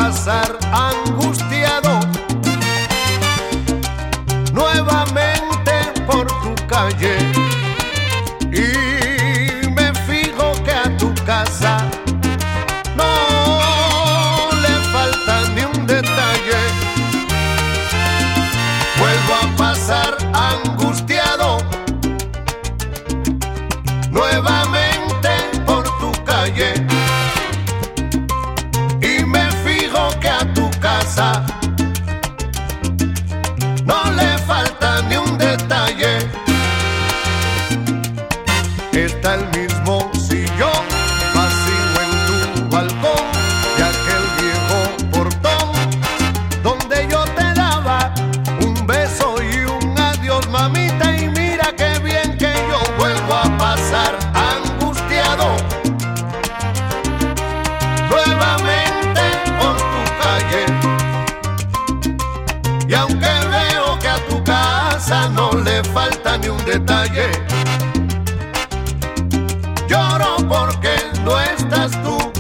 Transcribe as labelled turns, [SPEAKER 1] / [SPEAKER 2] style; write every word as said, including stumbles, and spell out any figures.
[SPEAKER 1] pasar angustiado nuevamente por tu calle y me fijo que a tu casa no le falta ni un detalle. Vuelvo a pasar angustiado nuevamente por tu calle y me fijo que a tu casa no le falta ni un detalle. Está el mismo sillón vacío en tu balcón y aquel viejo portón donde yo te daba un beso y un adiós, mamita, y mira qué bien que yo vuelvo a pasar angustiado nuevamente por tu calle. Y aunque veo que a tu casa no le falta ni un detalle, lloro porque no estás tú.